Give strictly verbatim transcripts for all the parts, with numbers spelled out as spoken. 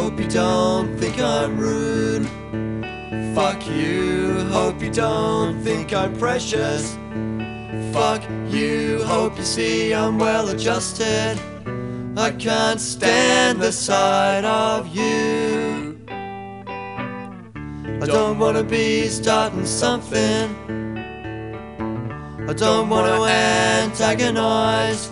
hope you don't think I'm rude. Fuck you, hope you don't think I'm precious. Fuck you, hope you see I'm well adjusted. I can't stand the sight of you. I don't wanna be starting something. I don't wanna antagonize.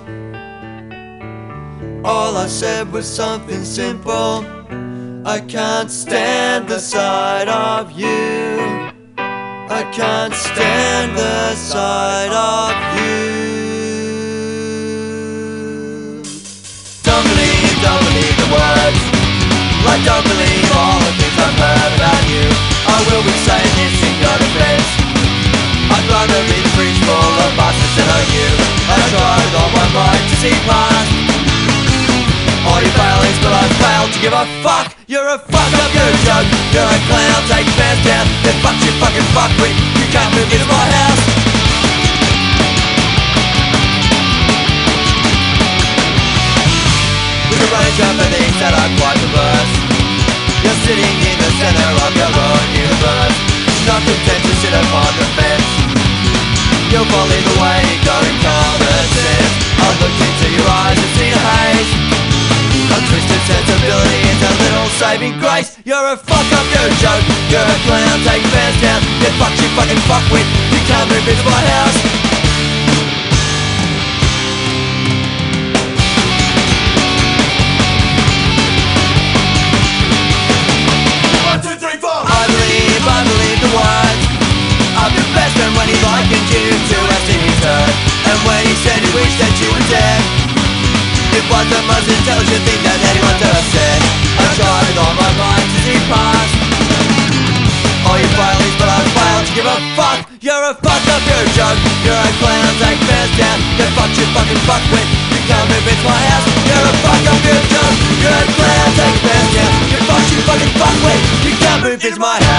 All I said was something simple. I can't stand the sight of you. I can't stand the sight of you. Don't believe, don't believe the words. Like don't believe all the things I've heard about you. I will be saying this in your defense. I'd rather be the fridge full of bastards than own you. I tried with all my might to see past all your failings, but I failed to give a fuck. You're a fuck up, you're a joke, you're a clown. Take your pants down, then fuck you fucking fuckwit. You can't move into my house. We can range over things that are quite diverse. You're sitting in the center of your own universe, not content to sit upon the fence. You'll fall either way, going common sense. I looked into your eyes and seen a haze, a twisted sensibility into little saving grace. You're a fuck up, you're a joke, you're a clown. Take your pants down, get fucked, you fucking fuckwit. You can't move into my house. One, two, three, four. I believe, I believe the words of your best friend when he likened you to a singing bird, and when he said he wished that you were dead. It was the most intelligent thing that anyone's ever said. I tried with all my mind to see past all your failings, but I failed to give a fuck. You're a fuck up, you're a joke, you're a clown. Take your pants down, get fucked, you fucking fuckwit. You can't move into my house. You're a fuck up, you're a joke, you're a clown. Take your pants down, get fucked, you fucking fuckwit. You can't move into my house.